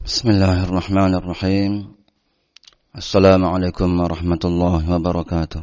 Bismillahirrahmanirrahim. Assalamualaikum warahmatullahi wabarakatuh.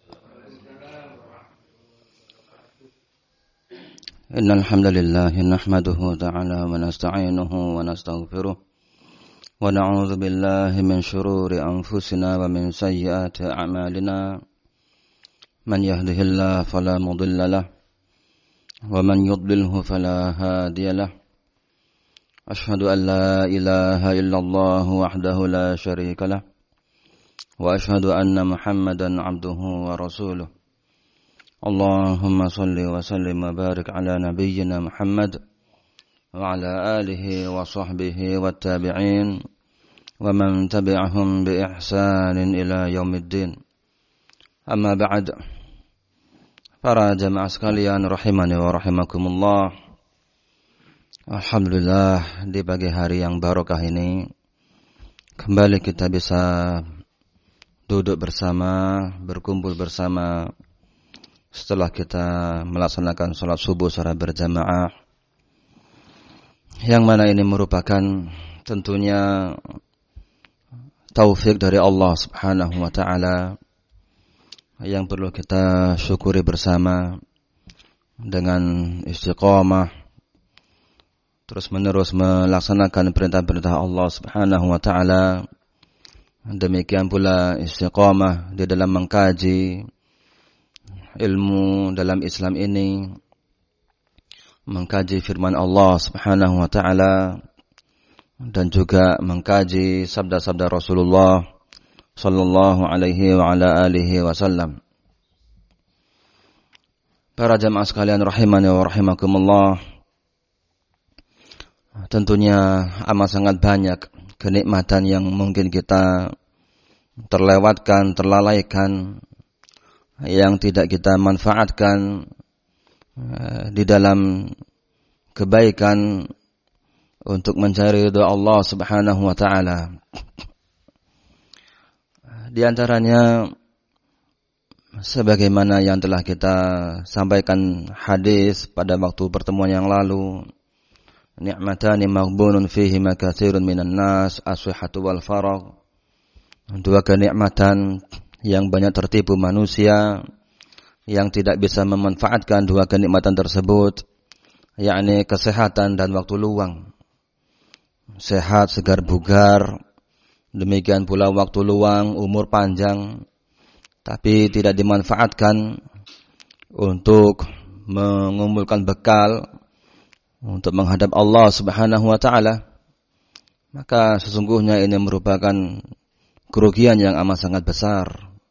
Innal hamdalillah nahmaduhu ta'ala wa nasta'inuhu wa nastaghfiruh wa na'udzu billahi min shururi anfusina wa min sayyiati a'malina. Man yahdihillahu fala mudilla lahu wa man yudlilhu fala hadiya lahu. أشهد أن لا إله إلا الله وحده لا شريك له وأشهد أن محمدا عبده ورسوله اللهم صل وسلم وبارك على نبينا محمد وعلى آله وصحبه والتابعين ومن تبعهم بإحسان إلى يوم الدين أما بعد. Para jamaah sekalian rahimani wa rahimakumullah, alhamdulillah, di pagi hari yang barokah ini kembali kita bisa duduk bersama, berkumpul bersama setelah kita melaksanakan sholat subuh secara berjamaah, yang mana ini merupakan tentunya taufik dari Allah Subhanahu wa ta'ala yang perlu kita syukuri bersama dengan istiqamah terus menerus melaksanakan perintah-perintah Allah Subhanahu wa ta'ala. Demikian pula istiqamah di dalam mengkaji ilmu dalam Islam ini, mengkaji firman Allah Subhanahu wa ta'ala, dan juga mengkaji sabda-sabda Rasulullah sallallahu alaihi wa ala alihi wasallam. Para jamaah sekalian rahimani wa rahimakumullah, tentunya amat sangat banyak kenikmatan yang mungkin kita terlewatkan, terlalaikan, yang tidak kita manfaatkan di dalam kebaikan untuk mencari ridha Allah Subhanahu wa ta'ala. Di antaranya sebagaimana yang telah kita sampaikan hadis pada waktu pertemuan yang lalu, ni'matani maghbunun fihima katsirun minan nas, as-sihhatu wal faragh. Dua kenikmatan yang banyak tertipu manusia, yang tidak bisa memanfaatkan dua kenikmatan tersebut, yakni kesehatan dan waktu luang. Sehat, segar bugar, demikian pula waktu luang, umur panjang, tapi tidak dimanfaatkan untuk mengumpulkan bekal untuk menghadap Allah Subhanahu wa ta'ala, maka sesungguhnya ini merupakan kerugian yang amat sangat besar.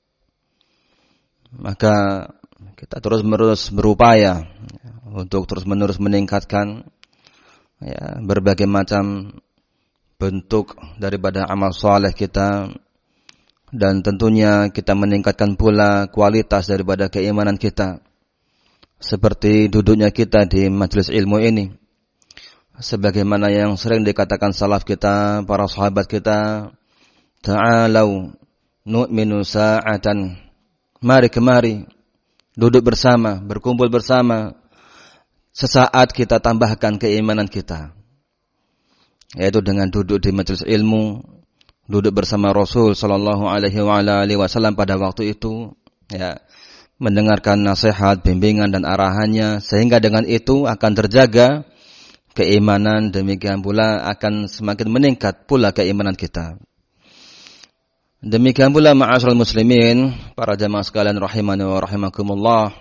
Maka kita terus-menerus berupaya untuk terus-menerus meningkatkan berbagai macam bentuk daripada amal saleh kita, dan tentunya kita meningkatkan pula kualitas daripada keimanan kita, seperti duduknya kita di majelis ilmu ini. Sebagaimana yang sering dikatakan salaf kita, para sahabat kita, ta'alau nu'minu sa'atan, mari kemari, duduk bersama, berkumpul bersama, sesaat kita tambahkan keimanan kita, yaitu dengan duduk di majelis ilmu, duduk bersama Rasul sallallahu alaihi wasallam pada waktu itu, mendengarkan nasihat, bimbingan dan arahannya, sehingga dengan itu akan terjaga keimanan, demikian pula akan semakin meningkat pula keimanan kita. Demikian pula ma'asyiral muslimin, para jamaah sekalian rahimani wa rahimakumullah,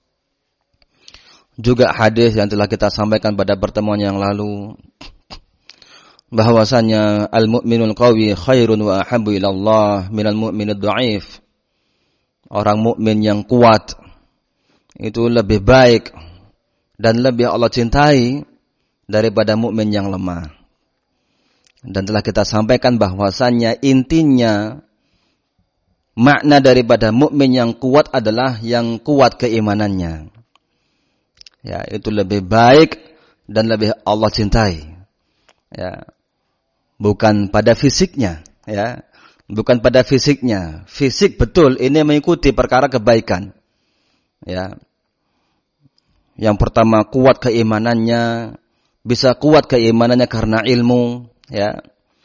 juga hadis yang telah kita sampaikan pada pertemuan yang lalu, bahwasanya al-mu'minul qawi khairun wa ahabbu ila Allah minal mu'minid dha'if. Orang mukmin yang kuat itu lebih baik dan lebih Allah cintai daripada mukmin yang lemah. Dan telah kita sampaikan bahwasannya intinya makna daripada mukmin yang kuat adalah yang kuat keimanannya. Ya, itu lebih baik dan lebih Allah cintai. Ya. Bukan pada fisiknya, ya. Bukan pada fisiknya. Fisik betul ini mengikuti perkara kebaikan. Ya. Yang pertama kuat keimanannya, bisa kuat keimanannya karena ilmu, ya.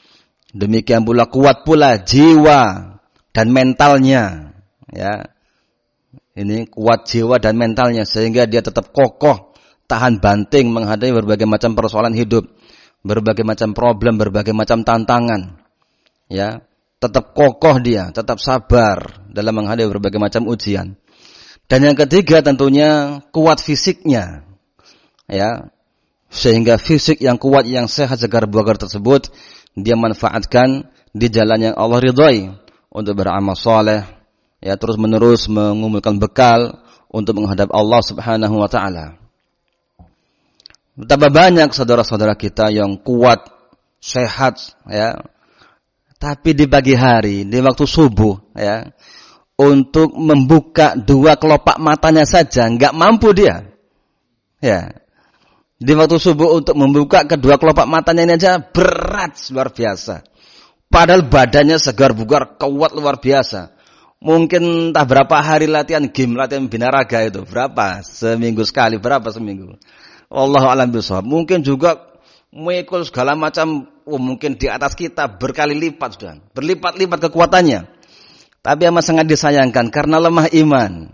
Demikian pula kuat pula jiwa dan mentalnya, ya. Ini kuat jiwa dan mentalnya sehingga dia tetap kokoh, tahan banting menghadapi berbagai macam persoalan hidup, berbagai macam problem, berbagai macam tantangan. Ya, tetap kokoh dia, tetap sabar dalam menghadapi berbagai macam ujian. Dan yang ketiga tentunya kuat fisiknya. Ya. Sehingga fisik yang kuat, yang sehat, segar bugar tersebut dia manfaatkan di jalan yang Allah ridhai untuk beramal saleh, ya, terus menerus mengumpulkan bekal untuk menghadap Allah Subhanahu wa taala. Betapa banyak saudara-saudara kita yang kuat, sehat, ya. Tapi di pagi hari, di waktu subuh, ya, untuk membuka dua kelopak matanya saja enggak mampu dia. Ya. Di waktu subuh untuk membuka kedua kelopak matanya ini aja berat luar biasa. Padahal badannya segar bugar, kuat luar biasa. Mungkin entah berapa hari latihan game, latihan binaraga itu. Berapa? Seminggu sekali, berapa seminggu? Wallahu a'lam bishawab. Mungkin juga mengikul segala macam, mungkin di atas kita berkali lipat sudah. Berlipat-lipat kekuatannya. Tapi amat sangat disayangkan karena lemah iman.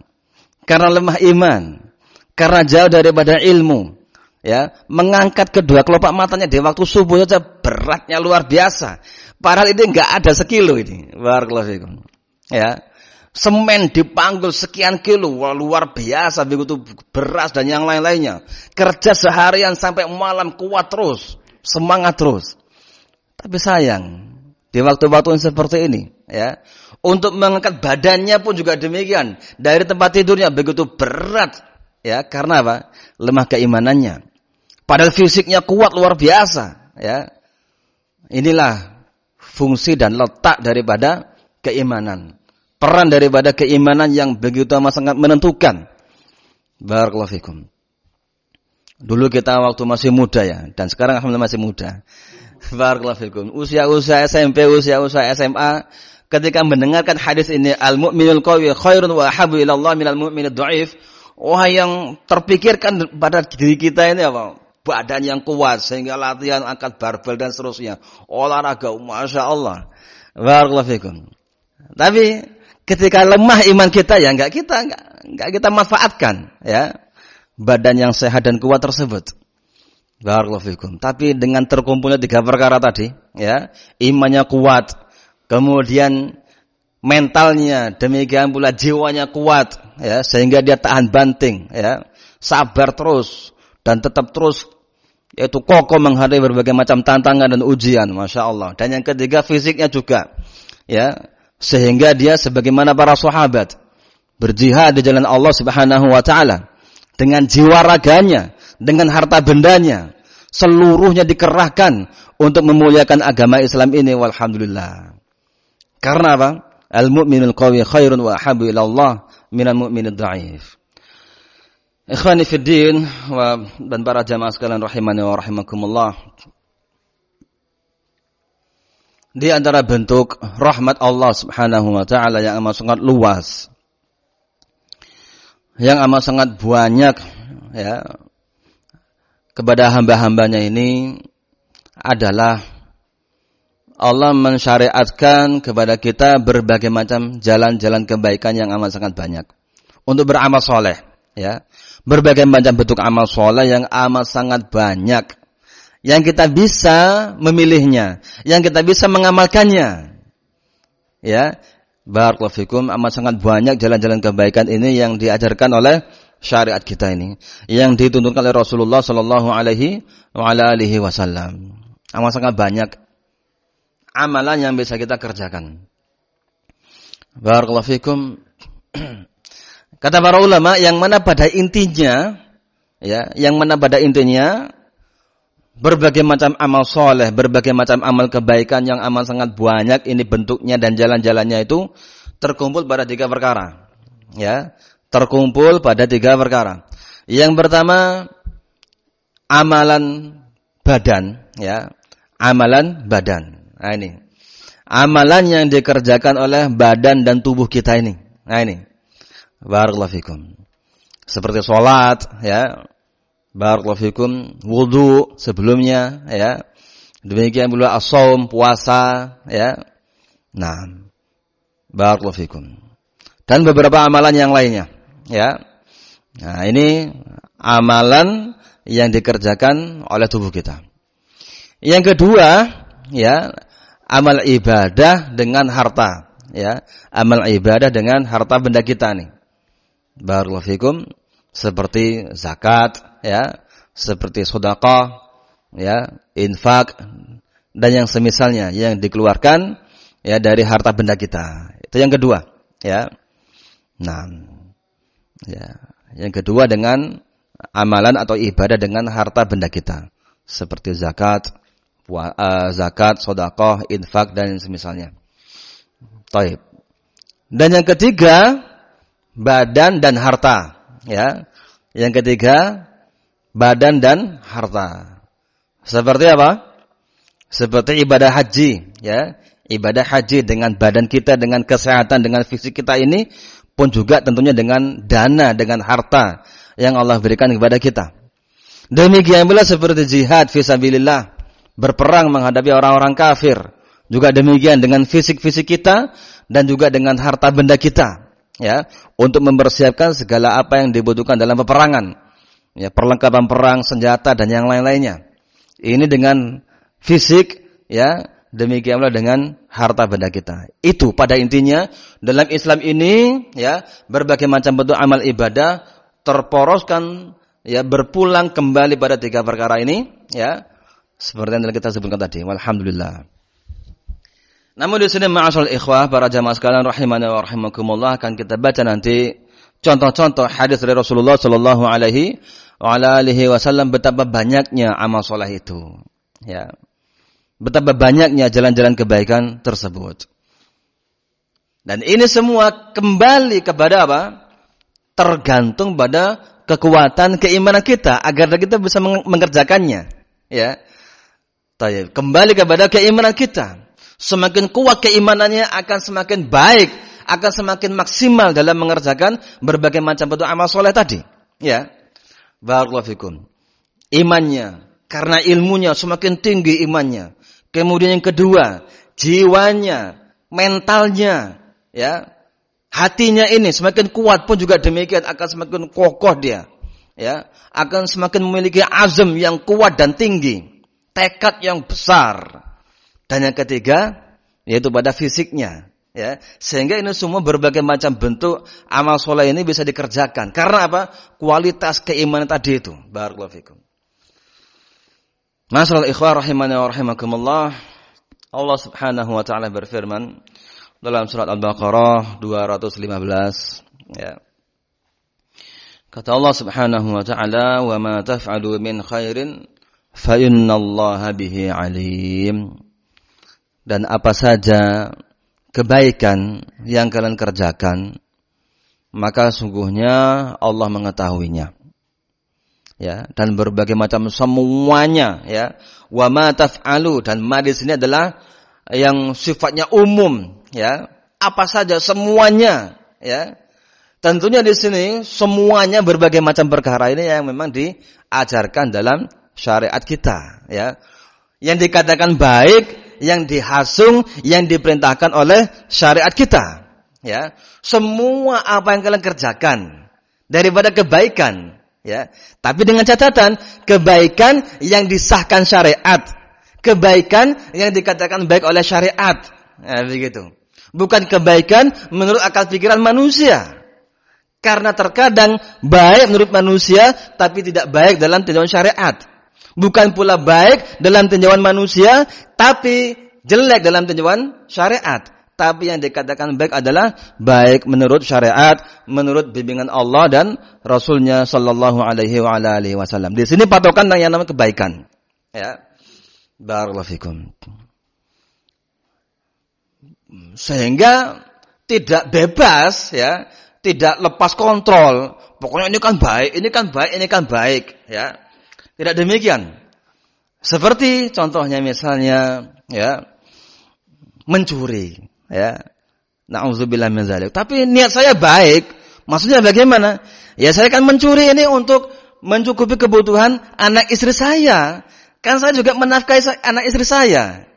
Karena jauh daripada ilmu. Ya, mengangkat kedua kelopak matanya di waktu subuh saja beratnya luar biasa. Padahal ini enggak ada sekilo ini. Barakallahu fikum. Ya. Semen dipanggul sekian kilo, luar biasa begitu beras dan yang lain-lainnya. Kerja seharian sampai malam kuat terus, semangat terus. Tapi sayang, di waktu-waktu seperti ini, ya, untuk mengangkat badannya pun juga demikian. Dari tempat tidurnya begitu berat, ya, karena apa? Lemah keimanannya. Padahal fisiknya kuat luar biasa, ya. Inilah fungsi dan letak daripada keimanan. Peran daripada keimanan yang begitu amat sangat menentukan. Barakallahu fikum. Dulu kita waktu masih muda, ya, dan sekarang alhamdulillah masih muda. Barakallahu fikum. Usia-usia SMP, usia-usia SMA, ketika mendengarkan hadis ini, al-mu'minul qawi khairun wa ahabbu ila Allah minal mu'minid dha'if. Wah, yang terpikirkan pada diri kita ini apa? Badan yang kuat sehingga latihan angkat barbel dan seterusnya. Olahraga, Masya Allah. Barakallahu fikum. Tapi ketika lemah iman kita, ya enggak kita manfaatkan, ya, badan yang sehat dan kuat tersebut. Barakallahu fikum. Tapi dengan terkumpulnya tiga perkara tadi, ya, imannya kuat, kemudian mentalnya, demikian pula jiwanya kuat, ya, sehingga dia tahan banting, ya, sabar terus dan tetap terus, yaitu kokoh menghadapi berbagai macam tantangan dan ujian, Masya Allah. Dan yang ketiga fisiknya juga, ya, sehingga dia sebagaimana para sahabat berjihad di jalan Allah Subhanahu wa taala dengan jiwa raganya, dengan harta bendanya, seluruhnya dikerahkan untuk memuliakan agama Islam ini, walhamdulillah. Karena apa? Al-mu'minul qawi khairun wa ahabbu ila Allah minal mu'minid dha'if. Ikhwani fid din dan para jamaah sekalian rahimani wa rahimakumullah. Di antara bentuk rahmat Allah Subhanahu wa taala yang amat sangat luas, yang amat sangat banyak, ya, kepada hamba-hambanya ini adalah Allah mensyariatkan kepada kita berbagai macam jalan-jalan kebaikan yang amat sangat banyak untuk beramal soleh, ya. Berbagai macam bentuk amal soleh yang amat sangat banyak yang kita bisa memilihnya, yang kita bisa mengamalkannya, ya. Barakallahu fikum. Amat sangat banyak jalan-jalan kebaikan ini yang diajarkan oleh syariat kita ini, yang dituntutkan oleh Rasulullah sallallahu alaihi wasallam. Amat sangat banyak amalan yang bisa kita kerjakan. Barakallahu fikum. Kata para ulama, yang mana pada intinya, ya, yang mana pada intinya berbagai macam amal soleh, berbagai macam amal kebaikan yang amat sangat banyak ini bentuknya dan jalan-jalannya itu terkumpul pada tiga perkara, ya, terkumpul pada tiga perkara. Yang pertama amalan badan, ya, amalan badan. Nah ini amalan yang dikerjakan oleh badan dan tubuh kita ini. Nah ini, barakallahu fikum. Seperti sholat, ya, barakallahu fikum, wudu sebelumnya, ya, Demikian pula as-shaum, puasa, ya. Nah, barakallahu fikum. Dan beberapa amalan yang lainnya, ya. Nah, ini amalan yang dikerjakan oleh tubuh kita. Yang kedua, ya, amal ibadah dengan harta, ya. Amal ibadah dengan harta benda kita nih. Barakallahu fikum, seperti zakat, ya, seperti sedekah, ya, infak dan yang semisalnya yang dikeluarkan ya dari harta benda kita. Itu yang kedua, ya. Nah, ya, yang kedua dengan amalan atau ibadah dengan harta benda kita, seperti zakat, sedekah, infak dan yang semisalnya. Taib. Dan yang ketiga, badan dan harta, ya. Yang ketiga, badan dan harta. Seperti apa? Seperti ibadah haji, ya. Ibadah haji dengan badan kita, dengan kesehatan, dengan fisik kita ini pun juga tentunya dengan dana, dengan harta yang Allah berikan kepada kita. Demikian pula seperti jihad fisabilillah, berperang menghadapi orang-orang kafir. Juga demikian dengan fisik-fisik kita dan juga dengan harta benda kita, ya, untuk mempersiapkan segala apa yang dibutuhkan dalam peperangan. Ya, perlengkapan perang, senjata dan yang lain-lainnya. Ini dengan fisik, ya, demikian pula dengan harta benda kita. Itu pada intinya dalam Islam ini, ya, berbagai macam bentuk amal ibadah terporoskan, ya, berpulang kembali pada tiga perkara ini, ya, seperti yang kita sebutkan tadi. Walhamdulillah. Namun di sini ma'asyiral ikhwah, para jamaah sekalian rahimani wa rahimakumullah, akan kita baca nanti contoh-contoh hadis dari Rasulullah sallallahu alaihi wasallam betapa banyaknya amal soleh itu, ya. Betapa banyaknya jalan-jalan kebaikan tersebut. Dan ini semua kembali kepada apa? Tergantung pada kekuatan keimanan kita agar kita bisa mengerjakannya, ya. Kembali kepada keimanan kita. Semakin kuat keimanannya akan semakin baik, akan semakin maksimal dalam mengerjakan berbagai macam bentuk amal soleh tadi, ya. Barakallahu fikum. Imannya, karena ilmunya semakin tinggi imannya. Kemudian yang kedua, jiwanya, mentalnya, ya. Hatinya ini semakin kuat pun juga demikian akan semakin kokoh dia, ya. Akan semakin memiliki azam yang kuat dan tinggi, tekad yang besar. Dan yang ketiga, yaitu pada fisiknya, ya. Sehingga ini semua berbagai macam bentuk amal soleh ini bisa dikerjakan. Karena apa? Kualitas keimanan tadi itu. Barakallahu fikum. Masyaallah ikhwah rahimani wa rahimakumullah. Allah Subhanahu wa taala berfirman dalam surat Al-Baqarah 215, ya. Kata Allah Subhanahu wa taala, "Wa ma taf'alu min khairin fa innallaha bihi 'alim." Dan apa saja kebaikan yang kalian kerjakan, maka sungguhnya Allah mengetahuinya. Ya, dan berbagai macam semuanya, ya. Wa ma taf'alu, dan ma di sini adalah yang sifatnya umum, ya. Apa saja semuanya, ya. Tentunya di sini semuanya berbagai macam perkara ini yang memang diajarkan dalam syariat kita, ya. Yang dikatakan baik, yang dihasung, yang diperintahkan oleh syariat kita, ya. Semua apa yang kalian kerjakan daripada kebaikan, ya. Tapi dengan catatan kebaikan yang disahkan syariat, kebaikan yang dikatakan baik oleh syariat, ya, begitu. Bukan kebaikan menurut akal pikiran manusia. Karena terkadang baik menurut manusia tapi tidak baik dalam tinjauan syariat. Bukan pula baik dalam tinjauan manusia, tapi jelek dalam tinjauan syariat. Tapi yang dikatakan baik adalah baik menurut syariat, menurut bimbingan Allah dan Rasulnya sallallahu alaihi wasallam. Di sini patokan yang namanya kebaikan, ya. Barakallahu fikum. Sehingga tidak bebas, ya, tidak lepas kontrol. Pokoknya ini kan baik, ini kan baik, ini kan baik, ya. Tidak demikian. Seperti contohnya misalnya, ya, mencuri, ya. Na'udzubillah min dzalik. Tapi niat saya baik. Maksudnya bagaimana? Ya saya kan mencuri ini untuk mencukupi kebutuhan anak istri saya. Kan saya juga menafkahi anak istri saya.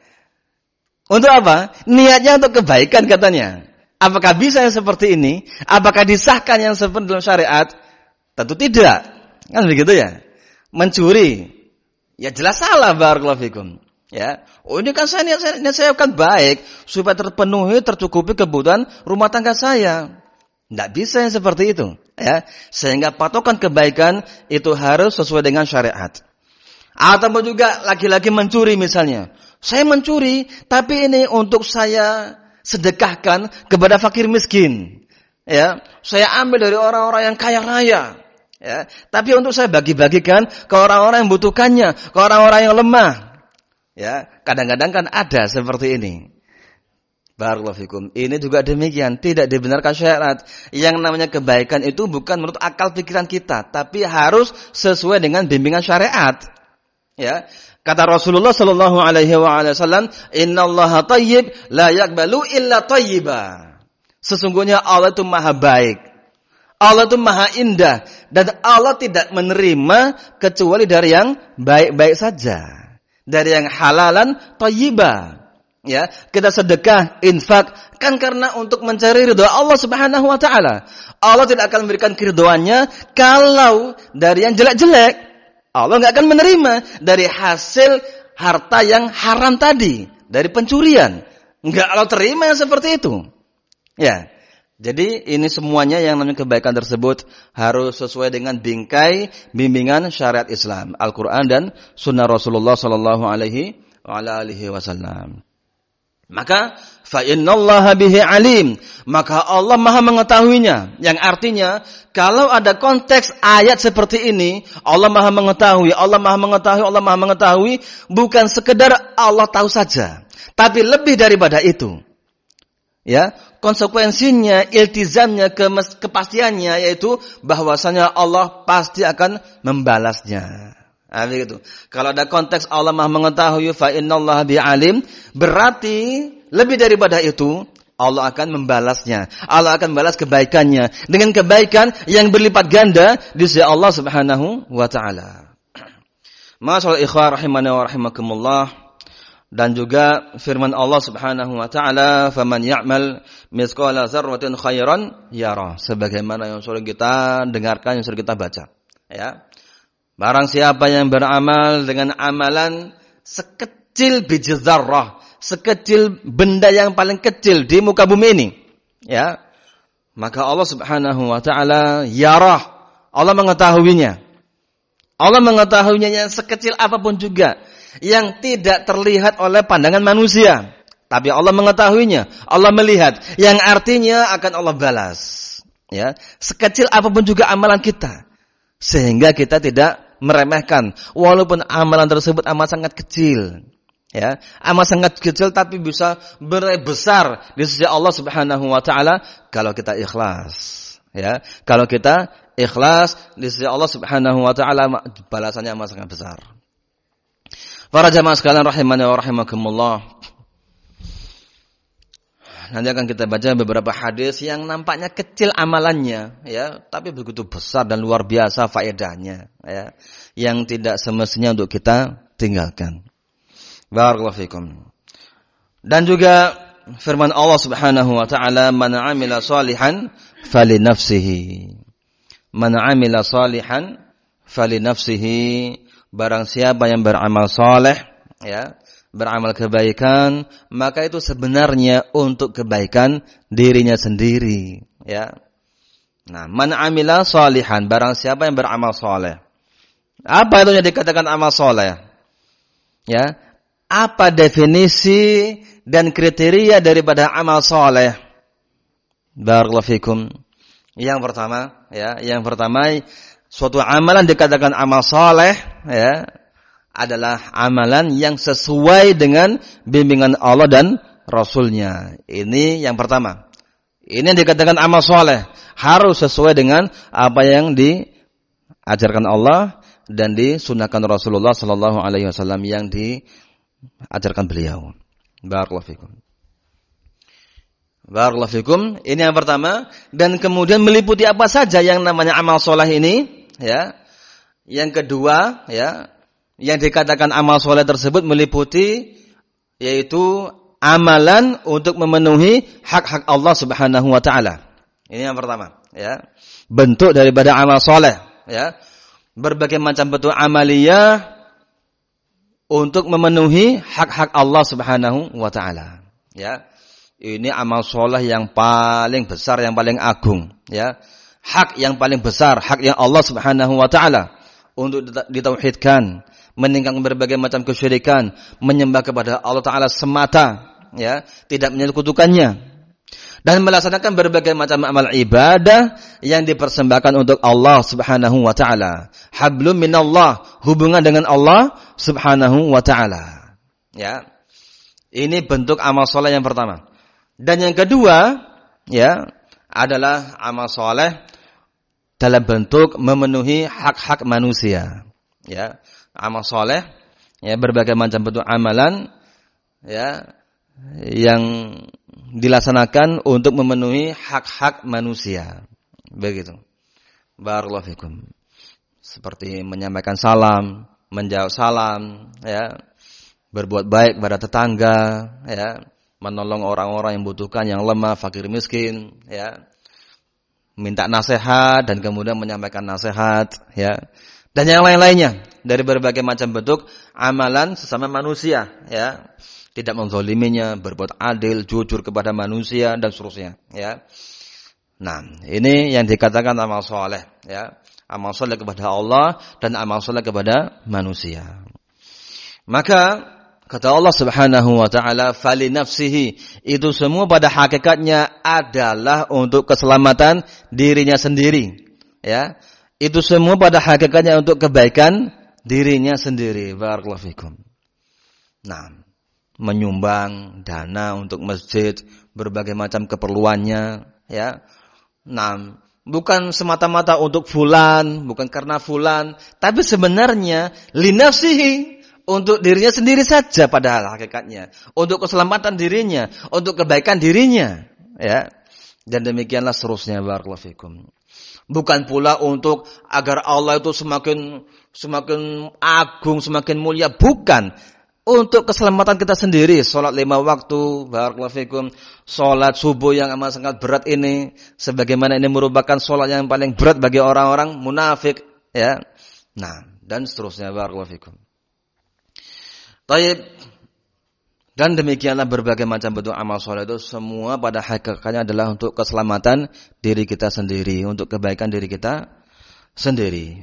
Untuk apa? Niatnya untuk kebaikan katanya. Apakah bisa yang seperti ini? Apakah disahkan yang seperti dalam syariat? Tentu tidak. Kan begitu ya? Mencuri. Ya jelas salah, barakallahu fikum. Ya. Oh ini kan niat saya kan baik. Supaya terpenuhi, tercukupi kebutuhan rumah tangga saya. Tidak bisa yang seperti itu. Ya. Sehingga patokan kebaikan itu harus sesuai dengan syariat. Atau juga lagi-lagi mencuri misalnya. Saya mencuri, tapi ini untuk saya sedekahkan kepada fakir miskin. Ya, saya ambil dari orang-orang yang kaya raya. Ya, tapi untuk saya bagi-bagikan ke orang-orang yang membutuhkannya, ke orang-orang yang lemah. Ya, kadang-kadang kan ada seperti ini. Barakallahu fikum. Ini juga demikian, tidak dibenarkan syariat. Yang namanya kebaikan itu bukan menurut akal pikiran kita, tapi harus sesuai dengan bimbingan syariat. Ya, kata Rasulullah sallallahu alaihi wasallam, "Innallaha thayyib la yaqbalu illa thayyiba." Sesungguhnya Allah itu maha baik. Allah itu maha indah dan Allah tidak menerima kecuali dari yang baik-baik saja. Dari yang halalan thayyiba. Ya, kita sedekah, infak kan karena untuk mencari ridha Allah Subhanahu wa taala. Allah tidak akan memberikan keridhaannya kalau dari yang jelek-jelek. Allah nggak akan menerima dari hasil harta yang haram tadi, dari pencurian. Nggak Allah terima yang seperti itu. Ya, jadi ini semuanya yang namanya kebaikan tersebut harus sesuai dengan bingkai bimbingan syariat Islam, Al-Quran dan Sunnah Rasulullah Sallallahu Alaihi Wasallam. Maka fa innallaha bihi alim, maka Allah maha mengetahuinya. Yang artinya kalau ada konteks ayat seperti ini, Allah maha mengetahui, Allah maha mengetahui, Allah maha mengetahui, bukan sekedar Allah tahu saja, tapi lebih daripada itu. Ya, konsekuensinya, iltizamnya, kepastiannya yaitu bahwasanya Allah pasti akan membalasnya. Begitu. Kalau ada konteks Allah maha mengetahui fa innallaha bi alim, berarti lebih daripada itu Allah akan membalasnya. Allah akan balas kebaikannya dengan kebaikan yang berlipat ganda di sisi Allah Subhanahu wa taala. Masyaallah ikhwah rahimani wa rahimakumullah. Dan juga firman Allah Subhanahu wa taala, "Faman ya'mal mithqala dzarratin khairan yara." Sebagaimana yang sering kita dengarkan, yang sering kita baca. Ya. Barang siapa yang beramal dengan amalan sekecil biji dzarrah, sekecil benda yang paling kecil di muka bumi ini, ya, maka Allah Subhanahu wa taala yarah, Allah mengetahuinya. Allah mengetahuinya yang sekecil apapun juga, yang tidak terlihat oleh pandangan manusia, tapi Allah mengetahuinya, Allah melihat, yang artinya akan Allah balas. Ya, sekecil apapun juga amalan kita, sehingga kita tidak meremehkan, walaupun amalan tersebut amat sangat kecil, ya, amat sangat kecil, tapi bisa besar di sisi Allah Subhanahu wa taala kalau kita ikhlas, ya, kalau kita ikhlas di sisi Allah Subhanahu wa taala balasannya amat sangat besar. Para jamaah sekalian rahimani wa rahimakumullah. Nanti akan kita baca beberapa hadis yang nampaknya kecil amalannya, ya, tapi begitu besar dan luar biasa faedahnya, ya, yang tidak semestinya untuk kita tinggalkan. Barakallahu fikum. Dan juga firman Allah Subhanahu wa taala, "Man 'amila shalihan fali nafsihi." Man 'amila shalihan fali nafsihi. Barang siapa yang beramal saleh, ya, beramal kebaikan, maka itu sebenarnya untuk kebaikan dirinya sendiri, ya. Nah, man amila shalihan, barang siapa yang beramal saleh. Apa itu yang dikatakan amal saleh? Ya. Apa definisi dan kriteria daripada amal saleh? Barakallahu fikum. Yang pertama, ya, suatu amalan dikatakan amal saleh, ya, adalah amalan yang sesuai dengan bimbingan Allah dan Rasulnya. Ini yang pertama. Ini yang dikatakan amal soleh. Harus sesuai dengan apa yang diajarkan Allah dan disunahkan Rasulullah Sallallahu Alaihi Wasallam, yang diajarkan beliau. Barakallahu fikum. Barakallahu fikum. Ini yang pertama. Dan kemudian meliputi apa saja yang namanya amal soleh ini. Ya. Yang kedua, ya, Yang dikatakan amal soleh tersebut meliputi yaitu amalan untuk memenuhi hak-hak Allah Subhanahu wa taala. Ini yang pertama, ya. Bentuk daripada amal soleh, ya. Berbagai macam bentuk amaliyah untuk memenuhi hak-hak Allah Subhanahu wa taala, ya. Ini amal soleh yang paling besar, yang paling agung, ya. Hak yang paling besar, hak yang Allah Subhanahu wa taala untuk ditauhidkan, meninggalkan berbagai macam kesyirikan, menyembah kepada Allah taala semata, ya, tidak menyekutukannya, dan melaksanakan berbagai macam amal ibadah yang dipersembahkan untuk Allah Subhanahu wa taala. Hablum minallah, hubungan dengan Allah Subhanahu wa taala. Ya. Ini bentuk amal soleh yang pertama. Dan yang kedua, ya, adalah amal soleh dalam bentuk memenuhi hak-hak manusia. Ya, amal soleh, ya, berbagai macam bentuk amalan, ya, yang dilaksanakan untuk memenuhi hak-hak manusia. Begitu. Barakallahu fikum. Seperti menyampaikan salam, menjawab salam, ya, berbuat baik kepada tetangga, ya, menolong orang-orang yang membutuhkan, yang lemah, fakir miskin, ya, minta nasihat dan kemudian menyampaikan nasihat, ya, dan yang lain-lainnya dari berbagai macam bentuk amalan sesama manusia, ya. Tidak menzaliminya, berbuat adil, jujur kepada manusia dan seterusnya, ya. Nah, ini yang dikatakan amal soleh, ya. Amal soleh kepada Allah dan amal soleh kepada manusia. Maka kata Allah Subhanahu wa taala, "Fali nafsihi", itu semua pada hakikatnya adalah untuk keselamatan dirinya sendiri, ya. Itu semua pada hakikatnya untuk kebaikan dirinya sendiri. Barakallahu fikum. Nah, menyumbang dana untuk masjid, berbagai macam keperluannya, ya. Nah, bukan semata-mata untuk fulan, bukan karena fulan, tapi sebenarnya linafsihi, untuk dirinya sendiri saja padahal hakikatnya, untuk keselamatan dirinya, untuk kebaikan dirinya, ya. Dan demikianlah seterusnya. Barakallahu fikum. Bukan pula untuk agar Allah itu semakin agung, semakin mulia, bukan. Untuk keselamatan kita sendiri, sholat 5 waktu, barakallahu fikum, sholat subuh yang amat sangat berat ini, sebagaimana ini merupakan sholat yang paling berat bagi orang-orang munafik, ya. Nah, dan seterusnya, barakallahu fikum. Taib. Dan demikianlah berbagai macam bentuk amal sholat itu semua pada hakikatnya adalah untuk keselamatan diri kita sendiri, untuk kebaikan diri kita sendiri.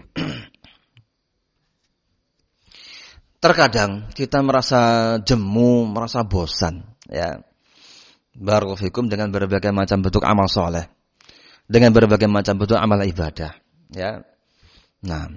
Terkadang kita merasa jemu, merasa bosan, ya. Barakallahu fikum, dengan berbagai macam bentuk amal soleh, dengan berbagai macam bentuk amal ibadah, ya. Nah,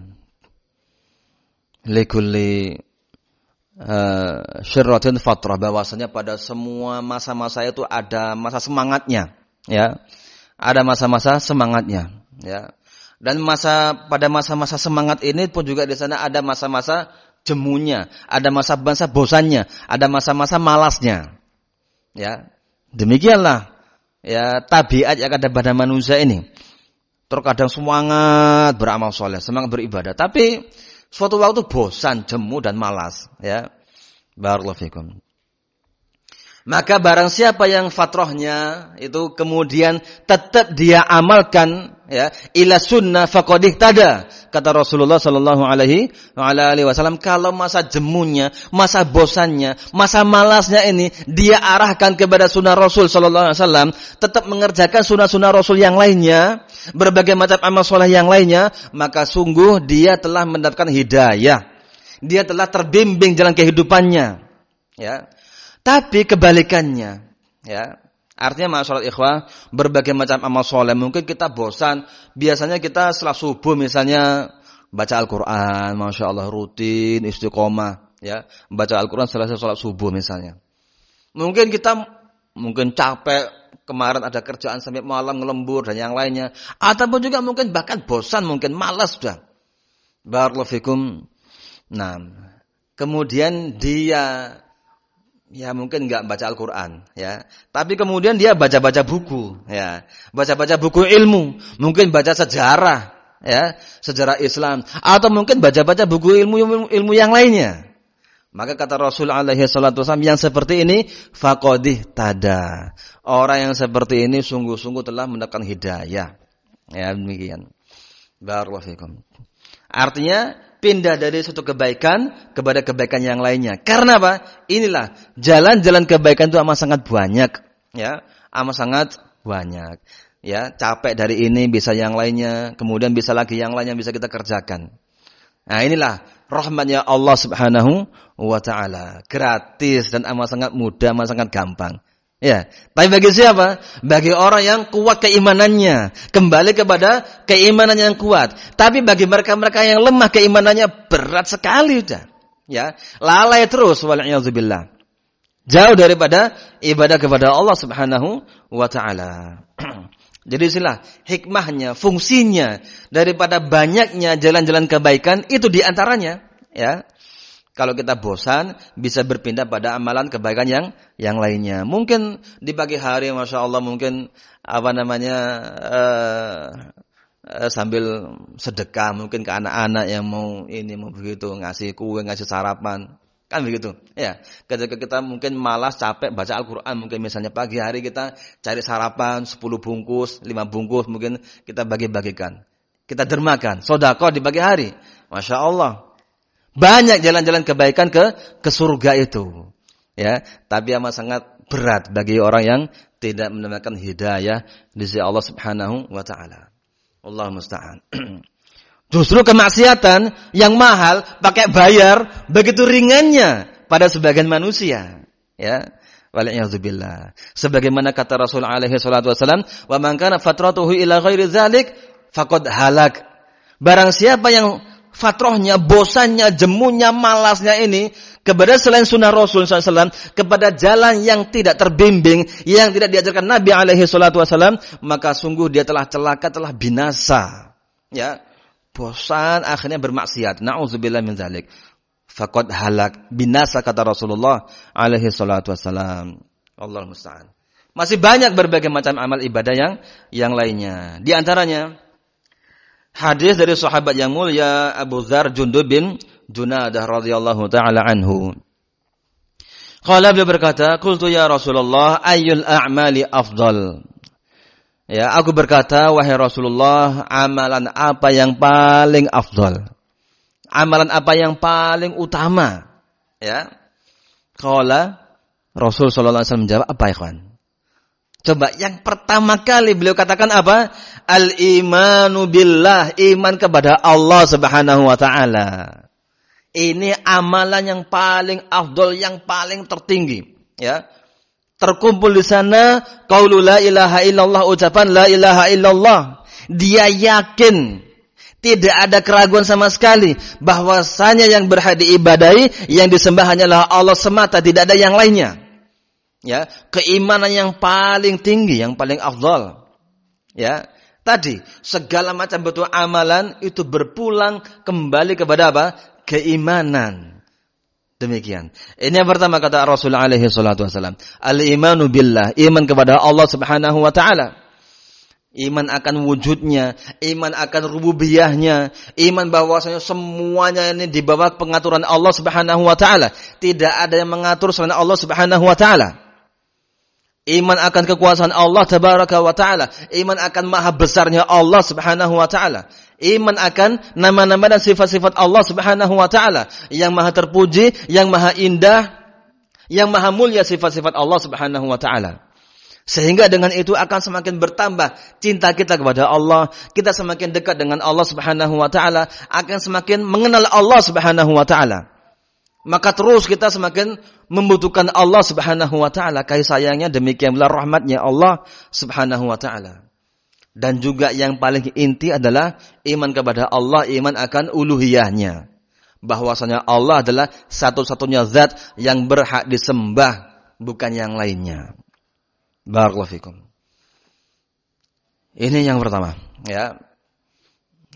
likulli syirratin fatrah, bahwasanya pada semua masa-masa itu ada masa semangatnya, ya. Ada masa-masa semangatnya, ya. Dan pada masa-masa semangat ini pun juga di sana ada masa-masa jemunya, ada masa-masa bosannya, ada masa-masa malasnya, ya. Demikianlah, ya, tabiat yang ada pada manusia ini. Terkadang semangat beramal soleh, semangat beribadah, tapi suatu waktu bosan, jemu dan malas, ya. Barakallahu fikum. Maka barang siapa yang fatrahnya itu kemudian tetap dia amalkan, ya, ila sunnah faqad ihtada, kata Rasulullah sallallahu alaihi wasallam, kalau masa jemunya, masa bosannya, masa malasnya ini dia arahkan kepada sunnah Rasul sallallahu alaihi wasallam, tetap mengerjakan sunnah-sunnah Rasul yang lainnya, berbagai macam amal soleh yang lainnya, maka sungguh dia telah mendapatkan hidayah. Dia telah terbimbing jalan kehidupannya, ya. Tapi kebalikannya, ya. Artinya masyaallah ikhwah, berbagai macam amal soleh mungkin kita bosan. Biasanya kita setelah subuh misalnya baca Al-Quran, masya Allah, rutin, istiqomah, ya. Baca Al-Quran setelah sholat subuh misalnya. Mungkin kita capek, kemarin ada kerjaan sampai malam ngelembur dan yang lainnya. Ataupun juga mungkin bahkan bosan, mungkin malas sudah. Barakallahu fikum. Nah, kemudian dia, ya, mungkin enggak baca Al-Quran, ya. Tapi kemudian dia baca-baca buku, ya. Baca-baca buku ilmu, mungkin baca sejarah, ya, sejarah Islam, atau mungkin baca-baca buku ilmu yang lainnya. Maka kata Rasul alaihi salatu wasallam, yang seperti ini faqadih tada. Orang yang seperti ini sungguh-sungguh telah mendapatkan hidayah. Ya, demikian. Barakallahu fikum. Artinya pindah dari suatu kebaikan kepada kebaikan yang lainnya. Karena apa? Inilah jalan-jalan kebaikan itu amat sangat banyak, ya, amat sangat banyak. Ya, capek dari ini bisa yang lainnya, kemudian bisa lagi yang lainnya bisa kita kerjakan. Nah, inilah rahmatnya Allah Subhanahu wa taala. Gratis dan amat sangat mudah, amat sangat gampang. Ya, tapi bagi siapa? Bagi orang yang kuat keimanannya, kembali kepada keimanan yang kuat. Tapi bagi mereka-mereka yang lemah keimanannya, berat sekali sudah. Ya, lalai terus wal'iyadzubillah. Jauh daripada ibadah kepada Allah Subhanahu wa taala. Jadi inilah hikmahnya, fungsinya daripada banyaknya jalan-jalan kebaikan itu diantaranya, ya. Kalau kita bosan, bisa berpindah pada amalan kebaikan yang lainnya. Mungkin di pagi hari, masya Allah, mungkin sambil sedekah, mungkin ke anak-anak yang mau begitu, ngasih kue, ngasih sarapan, kan begitu. Ya, ketika kita mungkin malas, capek baca Al-Quran, mungkin misalnya pagi hari kita cari sarapan 10 bungkus, 5 bungkus, mungkin kita bagi-bagikan, kita dermakan, sedekah di pagi hari, masya Allah. Banyak jalan-jalan kebaikan ke surga itu. Ya, tapi amat sangat berat bagi orang yang tidak mendapatkan hidayah di sisi Allah Subhanahu wa taala. Allahu musta'an. Justru kemaksiatan yang mahal pakai bayar begitu ringannya pada sebagian manusia, ya. Wal'iyadzubillah. Sebagaimana kata Rasul alaihi salatu wasallam, "Wa man kana fatratuhu ila ghairi dzalik faqad halak." Barang siapa yang fatrohnya, bosannya, jemunya, malasnya ini kepada selain sunnah Rasul SAW, kepada jalan yang tidak terbimbing, yang tidak diajarkan Nabi alaihi salatu wasallam, maka sungguh dia telah celaka, telah binasa. Ya, bosan akhirnya bermaksiat. Na'udzubillah min dzalik. Faqad halak, binasa kata Rasulullah alaihi salatu wasallam. Allahul musta'an. Masih banyak berbagai macam amal ibadah yang lainnya. Di antaranya hadis dari sahabat yang mulia Abu Dzar Jundub bin Junadah radhiyallahu taala anhu. Qala, beliau berkata, "Qultu ya Rasulullah, ayyul a'mali afdal?" Ya, aku berkata, wahai Rasulullah, amalan apa yang paling afdal? Amalan apa yang paling utama? Ya. Qala, Rasul sallallahu alaihi wasallam menjawab, apa ikhwan? Coba yang pertama kali beliau katakan apa? Al-imanu billah, iman kepada Allah Subhanahu wa taala. Ini amalan yang paling afdal, yang paling tertinggi, ya. Terkumpul di sana qaulu la ilaha illallah, ucapan la ilaha illallah. Dia yakin, tidak ada keraguan sama sekali bahwasanya yang berhak diibadahi, yang disembah hanyalah Allah semata, tidak ada yang lainnya. Ya, keimanan yang paling tinggi, yang paling afdal. Ya, tadi segala macam bentuk amalan itu berpulang kembali kepada apa? Keimanan. Demikian. Ini yang pertama kata Rasulullah alaihi salatu wasallam. Al-imanu billah, iman kepada Allah Subhanahu wa taala. Iman akan wujudnya, iman akan rububiyahnya, iman bahwasanya semuanya ini di bawah pengaturan Allah Subhanahu wa taala. Tidak ada yang mengatur selain Allah Subhanahu wa taala. Iman akan kekuasaan Allah tabaraka wa ta'ala. Iman akan maha besarnya Allah subhanahu wa ta'ala. Iman akan nama-nama dan sifat-sifat Allah subhanahu wa ta'ala. Yang maha terpuji, yang maha indah, yang maha mulia sifat-sifat Allah subhanahu wa ta'ala. Sehingga dengan itu akan semakin bertambah cinta kita kepada Allah. Kita semakin dekat dengan Allah subhanahu wa ta'ala. Akan semakin mengenal Allah subhanahu wa ta'ala. Maka terus kita semakin membutuhkan Allah subhanahu wa ta'ala. Kasih sayangnya demikian pula rahmatnya Allah subhanahu wa ta'ala. Dan juga yang paling inti adalah iman kepada Allah, iman akan uluhiyahnya. Bahwasanya Allah adalah satu-satunya zat yang berhak disembah, bukan yang lainnya. Barakallahu fikum. Ini yang pertama, ya.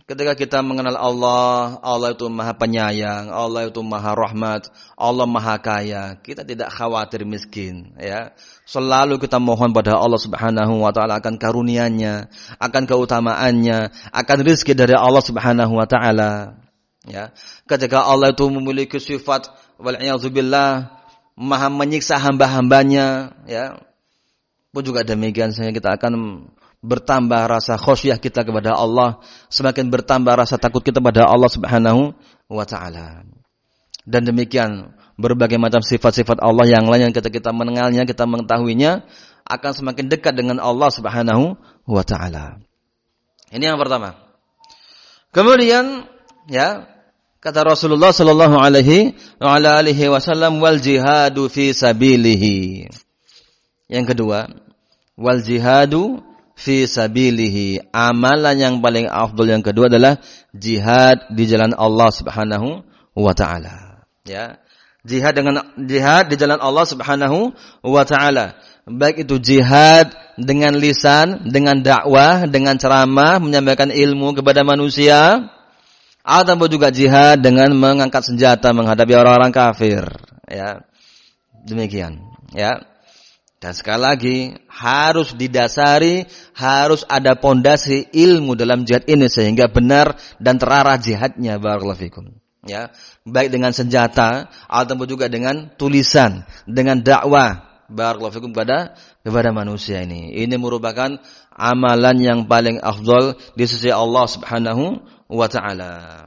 Ketika kita mengenal Allah, Allah itu Maha Penyayang, Allah itu Maha Rahmat, Allah Maha Kaya, kita tidak khawatir miskin, ya. Selalu kita mohon pada Allah Subhanahu wa taala akan karunia-Nya, akan keutamaannya, akan rezeki dari Allah Subhanahu wa taala, ya. Ketika Allah itu memiliki sifat wal a'udzubillah Maha menyiksa hamba-hambanya, ya. Pun juga demikian sehingga kita akan bertambah rasa khosyah kita kepada Allah, semakin bertambah rasa takut kita pada Allah Subhanahu wa taala. Dan demikian berbagai macam sifat-sifat Allah yang lain yang kita mengenalnya, kita mengetahuinya akan semakin dekat dengan Allah Subhanahu wa taala. Ini yang pertama. Kemudian ya, kata Rasulullah sallallahu alaihi wasallam wal jihadu fi sabilihi. Yang kedua, wal jihadu fi sabilihi, amalan yang paling afdal yang kedua adalah jihad di jalan Allah Subhanahu wa taala. Ya. Jihad di jalan Allah Subhanahu wa taala. Baik itu jihad dengan lisan, dengan dakwah, dengan ceramah, menyampaikan ilmu kepada manusia, atau juga jihad dengan mengangkat senjata menghadapi orang-orang kafir, ya. Demikian, ya. Dan sekali lagi harus didasari, harus ada pondasi ilmu dalam jihad ini sehingga benar dan terarah jihadnya. Barakallahu fikum. Ya, baik dengan senjata ataupun juga dengan tulisan, dengan dakwah. Barakallahu fikum kepada manusia ini. Ini merupakan amalan yang paling afdal di sisi Allah Subhanahu wa taala.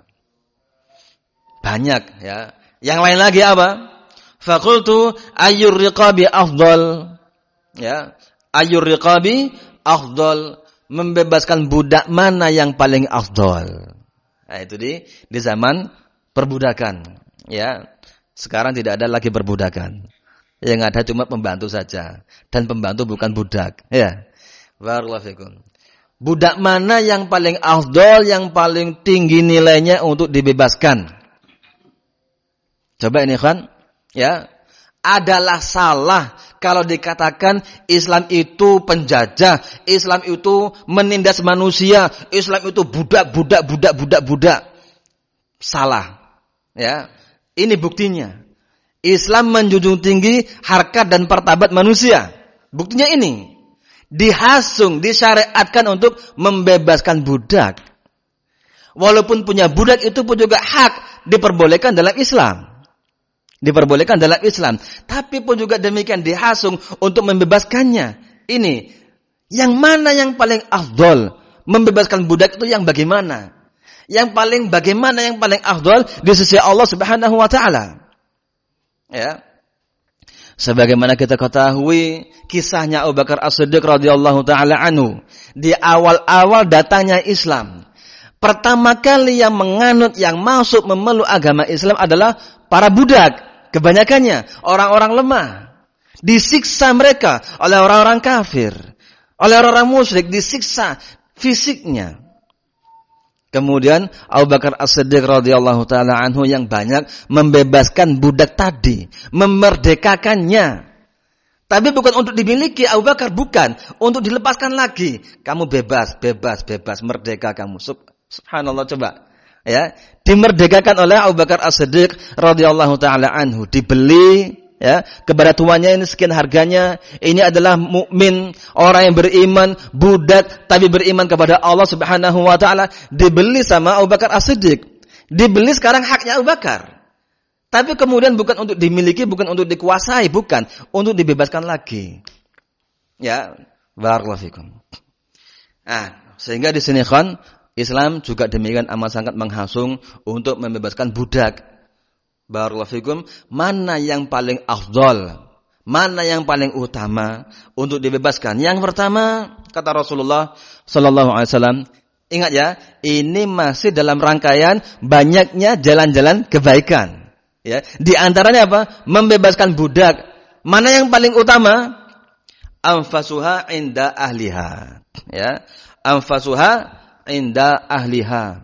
Banyak, ya. Yang lain lagi apa? Faqultu ayyur riqabi afdal. Ya, ayyur riqabi afdal, membebaskan budak mana yang paling afdal. Nah, itu di zaman perbudakan, ya. Sekarang tidak ada lagi perbudakan. Yang ada cuma pembantu saja, dan pembantu bukan budak, ya. Barakallahu fikum. Budak mana yang paling afdal, yang paling tinggi nilainya untuk dibebaskan? Coba ini kan, ya. Adalah salah kalau dikatakan Islam itu penjajah, Islam itu menindas manusia, Islam itu budak. Salah. Ya. Ini buktinya. Islam menjunjung tinggi harkat dan martabat manusia. Buktinya ini. Dihasung, disyariatkan untuk membebaskan budak. Walaupun punya budak itu pun juga hak diperbolehkan dalam Islam. Diperbolehkan dalam Islam. Tapi pun juga demikian dihasung untuk membebaskannya. Ini. Yang mana yang paling afdol? Membebaskan budak itu yang bagaimana? Bagaimana yang paling afdol di sisi Allah Subhanahu wa taala? Ya. Sebagaimana kita ketahui kisahnya Abu Bakar As-Siddiq radhiyallahu taala anhu di awal-awal datangnya Islam. Pertama kali yang menganut, yang masuk memeluk agama Islam adalah para budak. Kebanyakannya orang-orang lemah. Disiksa mereka oleh orang-orang kafir. Oleh orang-orang musyrik, disiksa fisiknya. Kemudian Abu Bakar As-Siddiq radhiyallahu taala anhu yang banyak membebaskan budak tadi, memerdekakannya. Tapi bukan untuk dimiliki Abu Bakar, bukan, untuk dilepaskan lagi. Kamu bebas, merdeka kamu. Subhanallah, coba. Ya, dimerdekakan oleh Abu Bakar As-Siddiq radhiyallahu taala anhu, dibeli ya kepada tuannya, ini sekian harganya, ini adalah mukmin, orang yang beriman, budak tapi beriman kepada Allah Subhanahu wa taala, dibeli sama Abu Bakar As-Siddiq. Dibeli sekarang haknya Abu Bakar. Tapi kemudian bukan untuk dimiliki, bukan untuk dikuasai, bukan, untuk dibebaskan lagi. Ya, barakallahu fikum. Sehingga di sini kan Islam juga demikian amat sangat menghasung untuk membebaskan budak. Barakallahu fikum. Mana yang paling afdal? Mana yang paling utama untuk dibebaskan? Yang pertama, kata Rasulullah sallallahu alaihi wasallam, ingat ya, ini masih dalam rangkaian banyaknya jalan-jalan kebaikan. Ya, di antaranya apa? Membebaskan budak. Mana yang paling utama? Anfasuha inda ahliha. Ya, anfasuha inda ahliha.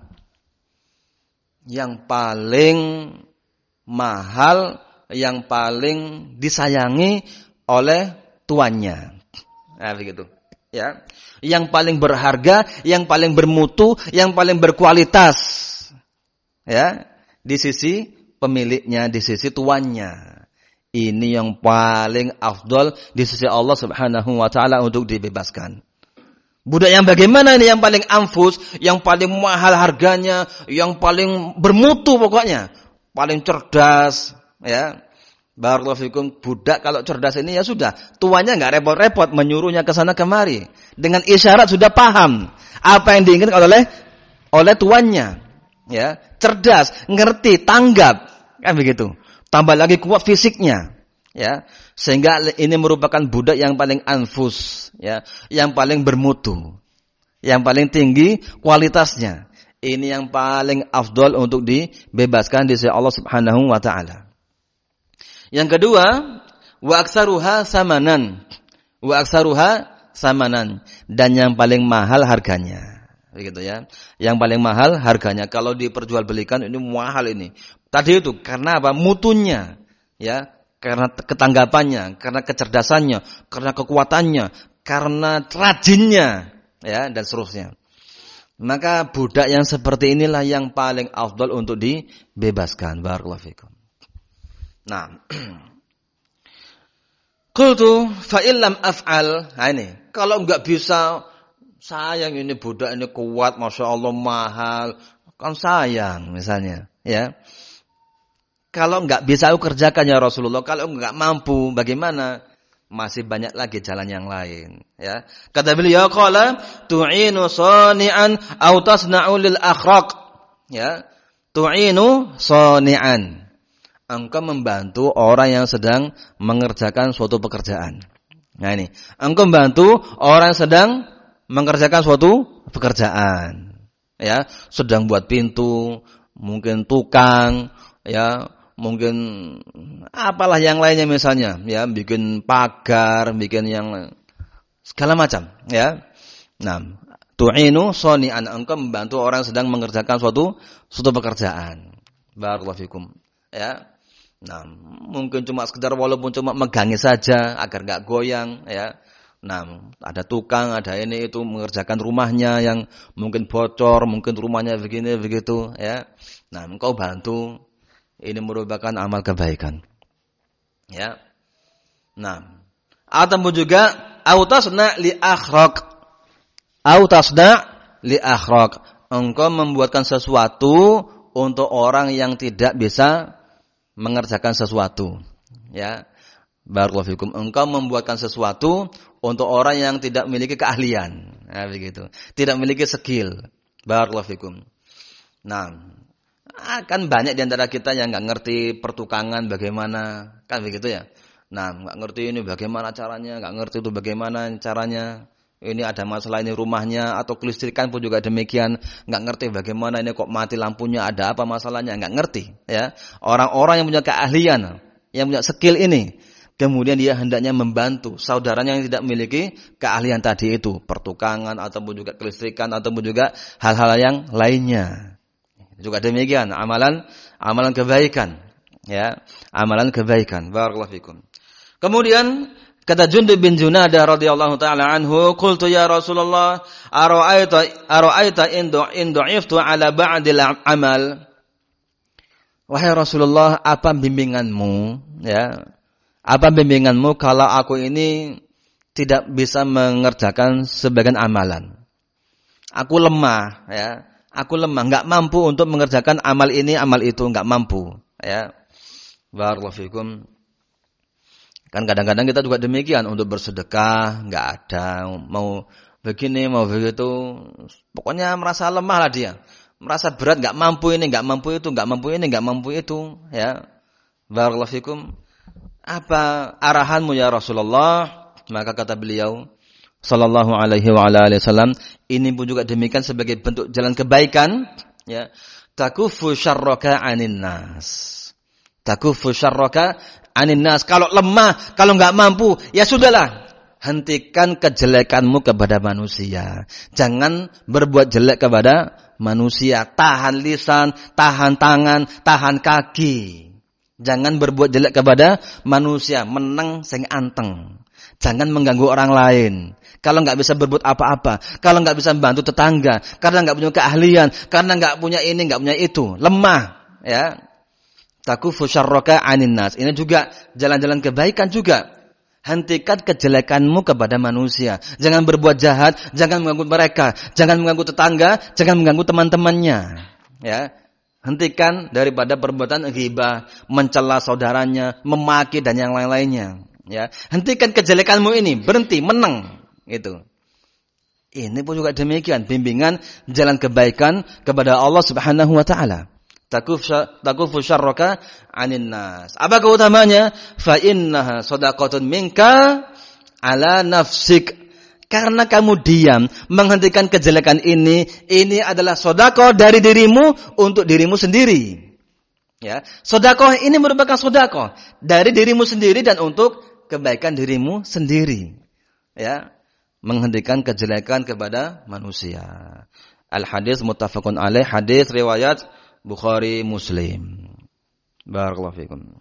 Yang paling mahal, yang paling disayangi oleh tuannya. Begitu. ya, yang paling berharga, yang paling bermutu, yang paling berkualitas, ya, di sisi pemiliknya, di sisi tuannya. Ini yang paling afdal di sisi Allah Subhanahu wa taala untuk dibebaskan. Budak yang bagaimana ini yang paling anfus, yang paling mahal harganya, yang paling bermutu pokoknya, paling cerdas, ya. Barakallahu fikum, budak kalau cerdas ini ya sudah, tuannya enggak repot-repot menyuruhnya ke sana kemari. Dengan isyarat sudah paham apa yang diinginkan oleh tuannya. Ya, cerdas, ngerti, tanggap, kan begitu. Tambah lagi kuat fisiknya, ya. Sehingga ini merupakan budak yang paling anfus, ya, yang paling bermutu, yang paling tinggi kualitasnya. Ini yang paling afdal untuk dibebaskan di sisi Allah Subhanahu wa taala. Yang kedua, wa aktsaruha samanan. Wa aktsaruha samanan, dan yang paling mahal harganya. Begitu ya. Yang paling mahal harganya. Kalau diperjualbelikan ini mahal ini. Tadi itu karena apa? Mutunya, ya, karena ketanggapannya, karena kecerdasannya, karena kekuatannya, karena rajinnya, ya, dan seterusnya. Maka budak yang seperti inilah yang paling afdal untuk dibebaskan. Barakallahu fikum. Nah, qultu fa illam af'al. Nah ini, kalau enggak bisa, sayang ini budak ini kuat, Masya Allah mahal, kan sayang misalnya, ya. Kalau enggak bisa aku kerjakan ya Rasulullah, kalau enggak mampu bagaimana? Masih banyak lagi jalan yang lain, ya. Kata beliau, qala tu'inu sani'an aw tasna'u lil akhraq, ya. Tu'inu sani'an. Engkau membantu orang yang sedang mengerjakan suatu pekerjaan. Nah ini, engkau membantu orang yang sedang mengerjakan suatu pekerjaan. Ya, sedang buat pintu, mungkin tukang, ya, mungkin apalah yang lainnya misalnya, ya, bikin pagar, bikin yang segala macam, ya. Nah, tu'inu shani'an, engkau membantu orang yang sedang mengerjakan suatu pekerjaan. Barakallahu fikum, ya. Nah, mungkin cuma sekedar walaupun cuma megangi saja agar enggak goyang, ya. Nah, ada tukang, ada ini itu mengerjakan rumahnya yang mungkin bocor, mungkin rumahnya begini begitu, ya. Nah, engkau bantu, ini merupakan amal kebaikan. Ya. Nah, atau juga autasna li akhraq. Autasna li akhraq. Engkau membuatkan sesuatu untuk orang yang tidak bisa mengerjakan sesuatu, ya. Barakallahu fikum. Engkau membuatkan sesuatu untuk orang yang tidak memiliki keahlian, nah, begitu. Tidak memiliki skill. Barakallahu fikum. Nah, akan banyak di antara kita yang enggak ngerti pertukangan bagaimana, kan begitu ya. Nah, enggak ngerti ini bagaimana caranya, enggak ngerti itu bagaimana caranya. Ini ada masalah ini rumahnya, atau kelistrikan pun juga demikian, enggak ngerti bagaimana ini kok mati lampunya, ada apa masalahnya, enggak ngerti, ya. Orang-orang yang punya keahlian, yang punya skill ini, kemudian dia hendaknya membantu saudaranya yang tidak memiliki keahlian tadi itu, pertukangan ataupun juga kelistrikan ataupun juga hal-hal yang lainnya. Juga demikian amalan kebaikan, ya, amalan kebaikan. Barakallahu fikum. Kemudian kata Jundub bin Junadah radhiyallahu taala anhu, qultu ya Rasulullah, ara'aita in du'iftu ala ba'dil amal. Wahai Rasulullah, apa bimbinganmu, ya? Apa bimbinganmu kalau aku ini tidak bisa mengerjakan sebagian amalan? Aku lemah, ya. Aku lemah, enggak mampu untuk mengerjakan amal ini, amal itu, enggak mampu, ya. Barakallahu fikum. Kan kadang-kadang kita juga demikian, untuk bersedekah enggak ada, mau begini, mau begitu, pokoknya merasa lemah lah dia. Merasa berat, enggak mampu ini, enggak mampu itu, enggak mampu ini, enggak mampu itu, ya. Barakallahu fikum. Apa arahanmu ya Rasulullah? Maka kata beliau sallallahu alaihi wa ala alihi wasallam, ini pun juga demikian sebagai bentuk jalan kebaikan, ya. Takufu syarraka 'anin nas. Takufu syarraka 'anin nas. Kalau lemah, kalau enggak mampu, ya sudahlah. Hentikan kejelekanmu kepada manusia. Jangan berbuat jelek kepada manusia. Tahan lisan, tahan tangan, tahan kaki. Jangan berbuat jelek kepada manusia, meneng sing anteng. Jangan mengganggu orang lain. Kalau nggak bisa berbuat apa-apa, kalau nggak bisa membantu tetangga, karena nggak punya keahlian, karena nggak punya ini, nggak punya itu, lemah, ya. Takufu syarraka 'anin nas. Ini juga jalan-jalan kebaikan juga. Hentikan kejelekanmu kepada manusia. Jangan berbuat jahat, jangan mengganggu mereka, jangan mengganggu tetangga, jangan mengganggu teman-temannya. Ya. Hentikan daripada perbuatan ghibah, mencela saudaranya, memaki dan yang lain-lainnya. Ya. Hentikan kejelekanmu ini, berhenti, menang. Itu. Ini pun juga demikian, bimbingan jalan kebaikan kepada Allah Subhanahu wa taala. Takufu syarraka 'anin nas. Apa keutamanya? Fa innaha shadaqatun minka ala nafsik. Karena kamu diam menghentikan kejelekan ini adalah sedekah dari dirimu untuk dirimu sendiri. Ya, sedekah ini merupakan sedekah dari dirimu sendiri dan untuk kebaikan dirimu sendiri. Ya, menghentikan kejelekan kepada manusia. Al-hadis muttafaqun alaih, hadis riwayat Bukhari Muslim. Barakallahu fikum.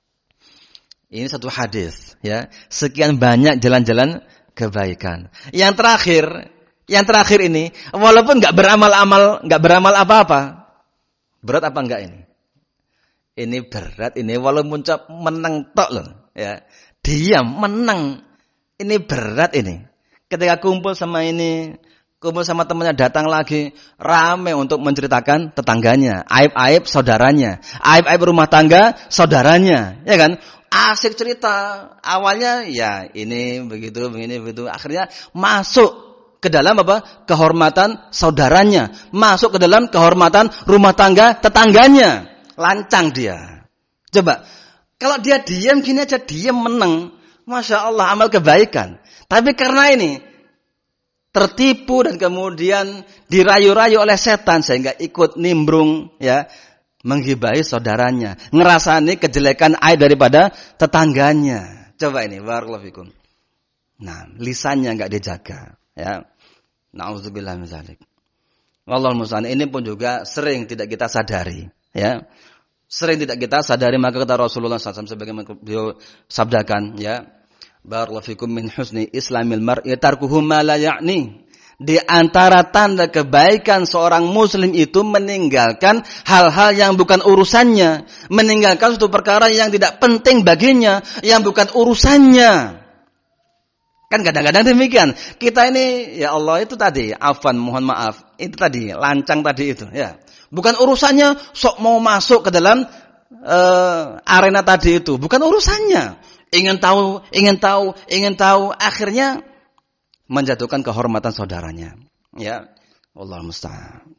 Ini satu hadis, ya. Sekian banyak jalan-jalan kebaikan. Yang terakhir ini, walaupun nggak beramal apa-apa, berat apa enggak ini? Ini berat, ini walaupun menang tok loh, ya. Diam, menang. Ini berat ini. Ketika kumpul sama temannya datang lagi, rame untuk menceritakan tetangganya, aib-aib saudaranya, aib-aib rumah tangga saudaranya, ya kan? Asik cerita. Awalnya ya ini begitu, begini begitu. Akhirnya masuk ke dalam apa? Kehormatan saudaranya, masuk ke dalam kehormatan rumah tangga tetangganya. Lancang dia. Coba, kalau dia diam gini aja, diam menang, Masya Allah, amal kebaikan. Tapi karena ini tertipu dan kemudian dirayu-rayu oleh setan sehingga ikut nimbrung, ya, menggibahi saudaranya, ngerasani kejelekan aib daripada tetangganya. Coba ini, barakallahu fikum. Nah, lisannya enggak dijaga, ya. Nauzubillah min dzalik. Wallahul musta'an. Ini pun juga sering tidak kita sadari, ya. Sering tidak kita sadari, maka kata Rasulullah SAW sebagaimana beliau sabdakan, ya. Barakallahu fikum, min husni islamil mar'i tarkuhu ma la ya'ni. Di antara tanda kebaikan seorang muslim itu meninggalkan hal-hal yang bukan urusannya, meninggalkan suatu perkara yang tidak penting baginya, yang bukan urusannya. Kan kadang-kadang demikian. Kita ini, ya Allah, itu tadi, afwan, mohon maaf, itu tadi, lancang tadi itu, ya. Bukan urusannya, sok mau masuk ke dalam arena tadi itu, bukan urusannya. Ingin tahu, akhirnya menjatuhkan kehormatan saudaranya. Ya, Allah musta'an.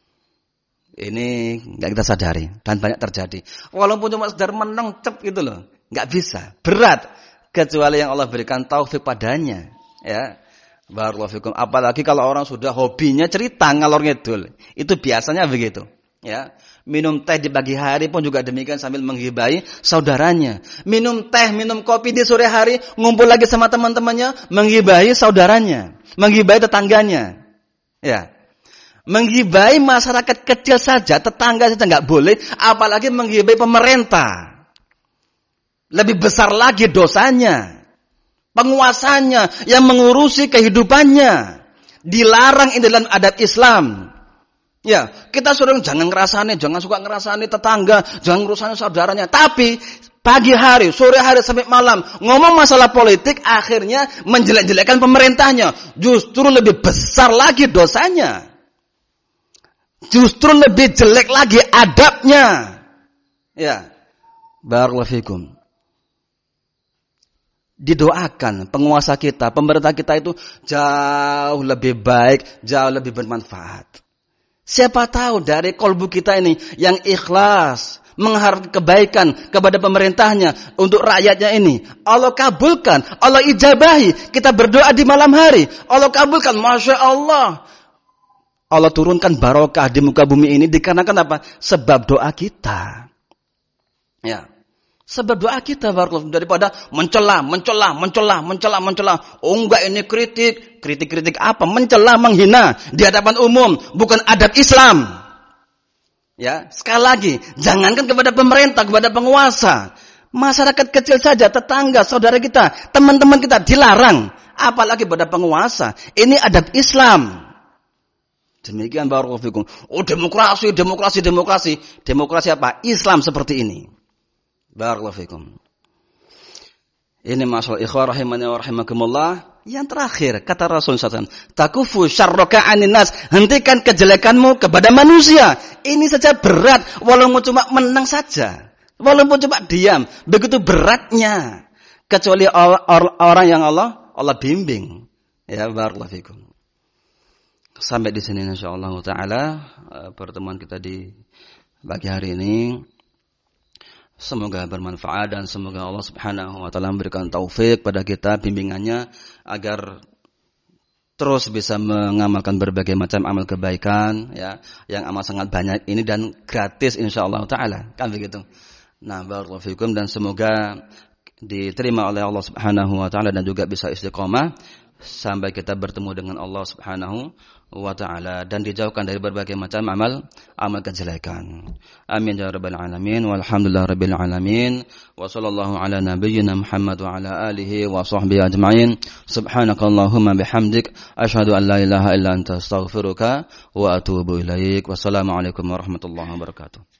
Ini enggak kita sadari dan banyak terjadi. Walaupun cuma sekedar menang cep gitu loh, enggak bisa. Berat kecuali yang Allah berikan taufik padanya, ya. Barakallahu fikum. Apalagi kalau orang sudah hobinya cerita ngalor ngidul. Itu biasanya begitu, ya. Minum teh di pagi hari pun juga demikian sambil menggibahi saudaranya. Minum teh, minum kopi di sore hari, ngumpul lagi sama teman-temannya, menggibahi saudaranya, menggibahi tetangganya. Ya. Menggibahi masyarakat kecil saja, tetangga saja enggak boleh, apalagi menggibahi pemerintah. Lebih besar lagi dosanya. Penguasanya yang mengurusi kehidupannya. Dilarang ini dalam adab Islam. Ya, kita suruh jangan suka ngerasani tetangga, jangan ngerasani saudaranya. Tapi pagi hari, sore hari sampai malam ngomong masalah politik, akhirnya menjelek-jelekkan pemerintahnya. Justru lebih besar lagi dosanya. Justru lebih jelek lagi adabnya. Ya, barakallahu fikum. Didoakan penguasa kita, pemerintah kita itu jauh lebih baik, jauh lebih bermanfaat. Siapa tahu dari kolbu kita ini yang ikhlas, mengharap kebaikan kepada pemerintahnya, untuk rakyatnya ini. Allah kabulkan, Allah ijabahi. Kita berdoa di malam hari, Allah kabulkan, Masya Allah. Allah turunkan barokah di muka bumi ini dikarenakan apa? Sebab doa kita. Ya. Sebab doa kita daripada mencela. Oh enggak, ini kritik apa? Mencela, menghina di hadapan umum, bukan adab Islam. Ya, sekali lagi, jangankan kepada pemerintah, kepada penguasa, masyarakat kecil saja, tetangga, saudara kita, teman-teman kita dilarang, apalagi pada penguasa. Ini adab Islam. Demikian barakallahu fikum. Oh, demokrasi. Demokrasi apa? Islam seperti ini. Barakallahu fikum. Ini masalah ikhwah rahimani wa rahimakumullah. Yang terakhir, kata Rasul SAW, takufu syarraka anin nas, hentikan kejelekanmu kepada manusia. Ini saja berat, walaupun cuma menang saja, walaupun cuma diam, begitu beratnya. Kecuali orang yang Allah bimbing. Ya, barakallahu fikum. Sampai di sini insyaallah taala pertemuan kita di pagi hari ini. Semoga bermanfaat dan semoga Allah Subhanahu wa taala memberikan taufik pada kita, bimbingannya agar terus bisa mengamalkan berbagai macam amal kebaikan, ya, yang amat sangat banyak ini dan gratis insyaallah taala. Kan begitu. Nah, barakallahu fikum, dan semoga diterima oleh Allah Subhanahu wa taala dan juga bisa istiqomah sampai kita bertemu dengan Allah Subhanahu wa ta'ala dan dijauhkan dari berbagai macam amal kejelekan. Amin ya rabbal alamin. Walhamdulillah rabbil alamin. Wa sallallahu ala nabiyyina Muhammad wa ala alihi wa sahbihi ajma'in. Subhanakallahumma bihamdik asyhadu an la ilaha illa anta astaghfiruka wa atubu ilaik. Wassalamu alaikum warahmatullahi wabarakatuh.